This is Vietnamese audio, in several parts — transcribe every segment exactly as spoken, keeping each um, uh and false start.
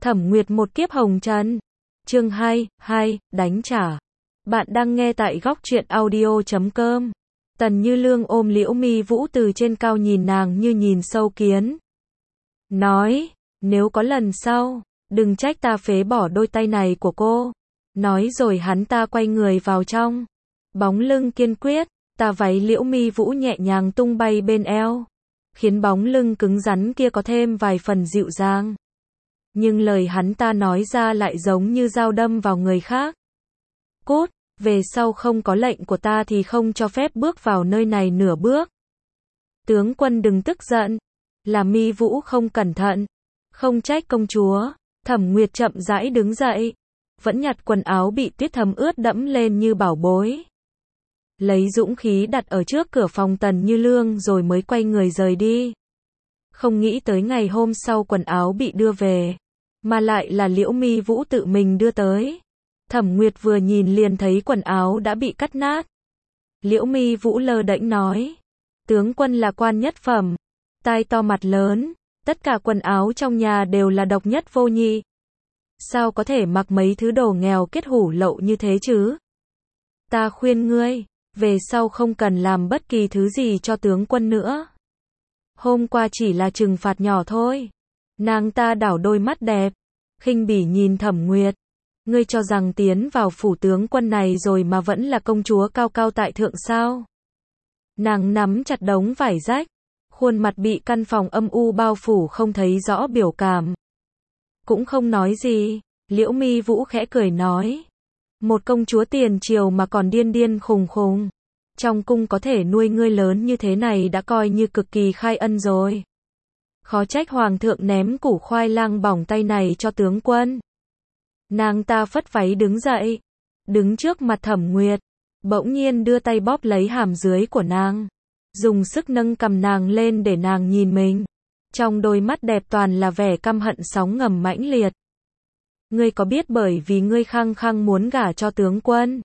Thẩm Nguyệt một kiếp hồng trần. Chương hai, hai, đánh trả. Bạn đang nghe tại góc truyện audio chấm com. Tần Như Lương ôm Liễu Mi Vũ từ trên cao nhìn nàng như nhìn sâu kiến. Nói, nếu có lần sau, đừng trách ta phế bỏ đôi tay này của cô. Nói rồi hắn ta quay người vào trong. Bóng lưng kiên quyết, tà váy Liễu Mi Vũ nhẹ nhàng tung bay bên eo, khiến bóng lưng cứng rắn kia có thêm vài phần dịu dàng. Nhưng lời hắn ta nói ra lại giống như dao đâm vào người khác. Cút, về sau không có lệnh của ta thì không cho phép bước vào nơi này nửa bước. Tướng quân đừng tức giận, là Mi Vũ không cẩn thận, không trách công chúa. Thẩm Nguyệt chậm rãi đứng dậy, vẫn nhặt quần áo bị tuyết thấm ướt đẫm lên như bảo bối. Lấy dũng khí đặt ở trước cửa phòng Tần Như Lương rồi mới quay người rời đi. Không nghĩ tới ngày hôm sau quần áo bị đưa về, mà lại là Liễu Mi Vũ tự mình đưa tới. Thẩm Nguyệt vừa nhìn liền thấy quần áo đã bị cắt nát. Liễu Mi Vũ lơ đễnh nói, tướng quân là quan nhất phẩm, tai to mặt lớn, tất cả quần áo trong nhà đều là độc nhất vô nhị. Sao có thể mặc mấy thứ đồ nghèo kết hủ lậu như thế chứ? Ta khuyên ngươi, về sau không cần làm bất kỳ thứ gì cho tướng quân nữa. Hôm qua chỉ là trừng phạt nhỏ thôi. Nàng ta đảo đôi mắt đẹp, khinh bỉ nhìn Thẩm Nguyệt. Ngươi cho rằng tiến vào phủ tướng quân này rồi mà vẫn là công chúa cao cao tại thượng sao? Nàng nắm chặt đống vải rách, khuôn mặt bị căn phòng âm u bao phủ không thấy rõ biểu cảm. Cũng không nói gì, Liễu Mi Vũ khẽ cười nói. Một công chúa tiền triều mà còn điên điên khùng khùng. Trong cung có thể nuôi ngươi lớn như thế này đã coi như cực kỳ khai ân rồi. Khó trách hoàng thượng ném củ khoai lang bỏng tay này cho tướng quân. Nàng ta phất váy đứng dậy, đứng trước mặt Thẩm Nguyệt, bỗng nhiên đưa tay bóp lấy hàm dưới của nàng, dùng sức nâng cầm nàng lên để nàng nhìn mình. Trong đôi mắt đẹp toàn là vẻ căm hận sóng ngầm mãnh liệt. Ngươi có biết bởi vì ngươi khăng khăng muốn gả cho tướng quân,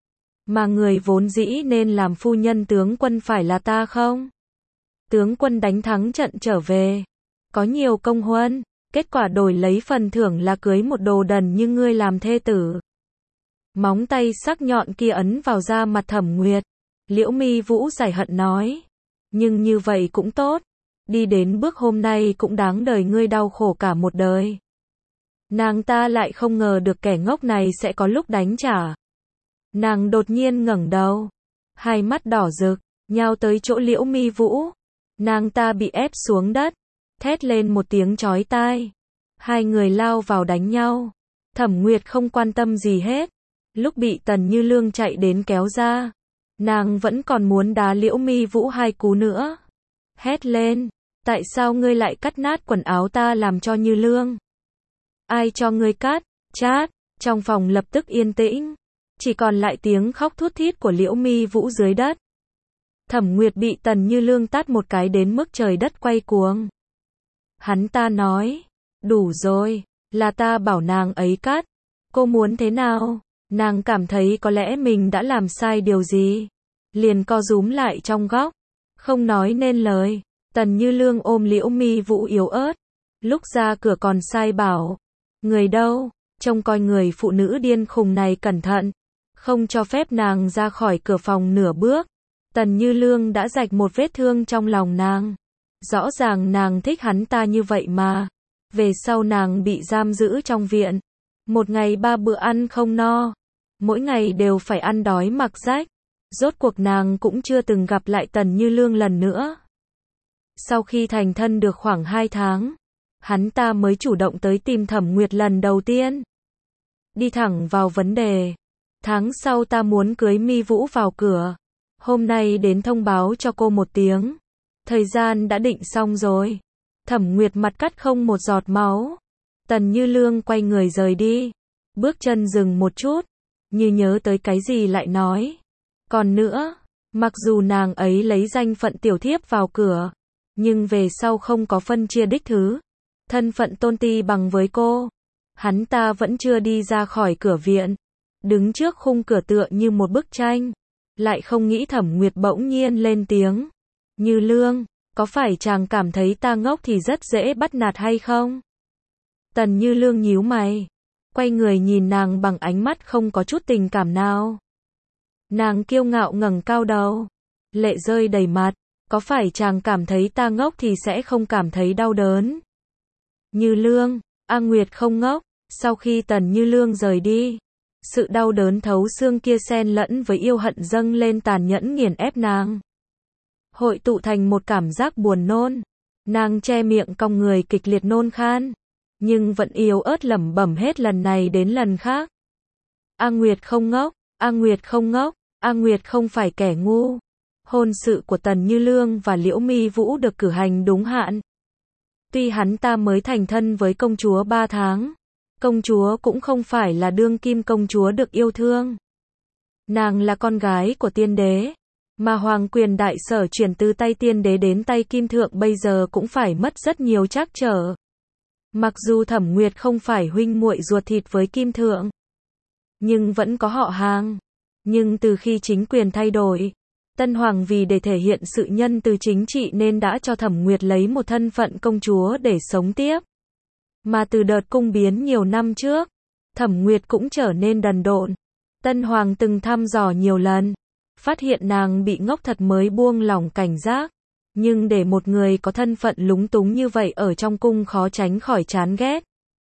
mà người vốn dĩ nên làm phu nhân tướng quân phải là ta không? Tướng quân đánh thắng trận trở về, có nhiều công huân, kết quả đổi lấy phần thưởng là cưới một đồ đần như ngươi làm thê tử. Móng tay sắc nhọn kia ấn vào da mặt Thẩm Nguyệt. Liễu Mi Vũ giải hận nói, nhưng như vậy cũng tốt, đi đến bước hôm nay cũng đáng đời ngươi đau khổ cả một đời. Nàng ta lại không ngờ được kẻ ngốc này sẽ có lúc đánh trả. Nàng đột nhiên ngẩng đầu, hai mắt đỏ rực, nhào tới chỗ Liễu Mi Vũ. Nàng ta bị ép xuống đất, thét lên một tiếng chói tai. Hai người lao vào đánh nhau. Thẩm Nguyệt không quan tâm gì hết. Lúc bị Tần Như Lương chạy đến kéo ra, nàng vẫn còn muốn đá Liễu Mi Vũ hai cú nữa. Hét lên, tại sao ngươi lại cắt nát quần áo ta làm cho Như Lương? Ai cho ngươi cắt? Chát, trong phòng lập tức yên tĩnh, chỉ còn lại tiếng khóc thút thít của Liễu Mi Vũ dưới đất. Thẩm Nguyệt bị Tần Như Lương tát một cái đến mức trời đất quay cuồng. Hắn ta nói, đủ rồi, là ta bảo nàng ấy cắt, cô muốn thế nào? Nàng cảm thấy có lẽ mình đã làm sai điều gì, liền co rúm lại trong góc, không nói nên lời. Tần Như Lương ôm Liễu Mi Vũ yếu ớt, lúc ra cửa còn sai bảo, người đâu, trông coi người phụ nữ điên khùng này cẩn thận, không cho phép nàng ra khỏi cửa phòng nửa bước. Tần Như Lương đã rạch một vết thương trong lòng nàng. Rõ ràng nàng thích hắn ta như vậy mà. Về sau nàng bị giam giữ trong viện, một ngày ba bữa ăn không no, mỗi ngày đều phải ăn đói mặc rách. Rốt cuộc nàng cũng chưa từng gặp lại Tần Như Lương lần nữa. Sau khi thành thân được khoảng hai tháng, hắn ta mới chủ động tới tìm Thẩm Nguyệt lần đầu tiên. Đi thẳng vào vấn đề. Tháng sau ta muốn cưới Mi Vũ vào cửa. Hôm nay đến thông báo cho cô một tiếng. Thời gian đã định xong rồi. Thẩm Nguyệt mặt cắt không một giọt máu. Tần Như Lương quay người rời đi. Bước chân dừng một chút, như nhớ tới cái gì lại nói. Còn nữa, mặc dù nàng ấy lấy danh phận tiểu thiếp vào cửa, nhưng về sau không có phân chia đích thứ. Thân phận tôn ti bằng với cô. Hắn ta vẫn chưa đi ra khỏi cửa viện. Đứng trước khung cửa tựa như một bức tranh. Lại không nghĩ Thẩm Nguyệt bỗng nhiên lên tiếng. Như Lương, có phải chàng cảm thấy ta ngốc thì rất dễ bắt nạt hay không? Tần Như Lương nhíu mày, quay người nhìn nàng bằng ánh mắt không có chút tình cảm nào. Nàng kiêu ngạo ngẩng cao đầu, lệ rơi đầy mặt, có phải chàng cảm thấy ta ngốc thì sẽ không cảm thấy đau đớn? Như Lương, A Nguyệt không ngốc, sau khi Tần Như Lương rời đi, sự đau đớn thấu xương kia xen lẫn với yêu hận dâng lên tàn nhẫn nghiền ép nàng. Hội tụ thành một cảm giác buồn nôn, nàng che miệng cong người kịch liệt nôn khan, nhưng vẫn yếu ớt lẩm bẩm hết lần này đến lần khác. A Nguyệt không ngốc, A Nguyệt không ngốc, A Nguyệt không phải kẻ ngu. Hôn sự của Tần Như Lương và Liễu Mi Vũ được cử hành đúng hạn. Tuy hắn ta mới thành thân với công chúa ba tháng, công chúa cũng không phải là đương kim công chúa được yêu thương. Nàng là con gái của tiên đế, mà hoàng quyền đại sở chuyển từ tay tiên đế đến tay kim thượng bây giờ cũng phải mất rất nhiều trắc trở. Mặc dù Thẩm Nguyệt không phải huynh muội ruột thịt với kim thượng, nhưng vẫn có họ hàng. Nhưng từ khi chính quyền thay đổi, Tân Hoàng vì để thể hiện sự nhân từ chính trị nên đã cho Thẩm Nguyệt lấy một thân phận công chúa để sống tiếp. Mà từ đợt cung biến nhiều năm trước, Thẩm Nguyệt cũng trở nên đần độn. Tân Hoàng từng thăm dò nhiều lần, phát hiện nàng bị ngốc thật mới buông lỏng cảnh giác. Nhưng để một người có thân phận lúng túng như vậy ở trong cung khó tránh khỏi chán ghét.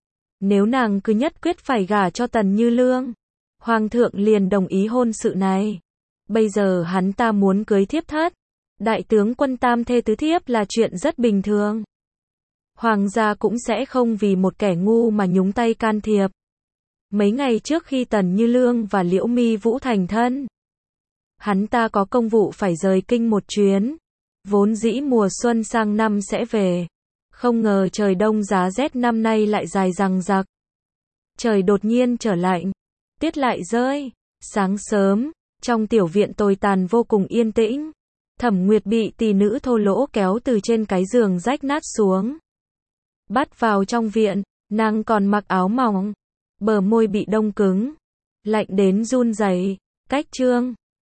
Nếu nàng cứ nhất quyết phải gả cho Tần Như Lương, Hoàng thượng liền đồng ý hôn sự này. Bây giờ hắn ta muốn cưới thiếp thất, đại tướng quân tam thê tứ thiếp là chuyện rất bình thường. Hoàng gia cũng sẽ không vì một kẻ ngu mà nhúng tay can thiệp. Mấy ngày trước khi Tần Như Lương và Liễu Mi Vũ thành thân, hắn ta có công vụ phải rời kinh một chuyến. Vốn dĩ mùa xuân sang năm sẽ về, không ngờ trời đông giá rét năm nay lại dài dằng dặc. Trời đột nhiên trở lạnh, tiết lại rơi. Sáng sớm, trong tiểu viện tồi tàn vô cùng yên tĩnh, Thẩm Nguyệt bị tỷ nữ thô lỗ kéo từ trên cái giường rách nát xuống. Bắt vào trong viện, nàng còn mặc áo mỏng, bờ môi bị đông cứng, lạnh đến run rẩy. Cách chương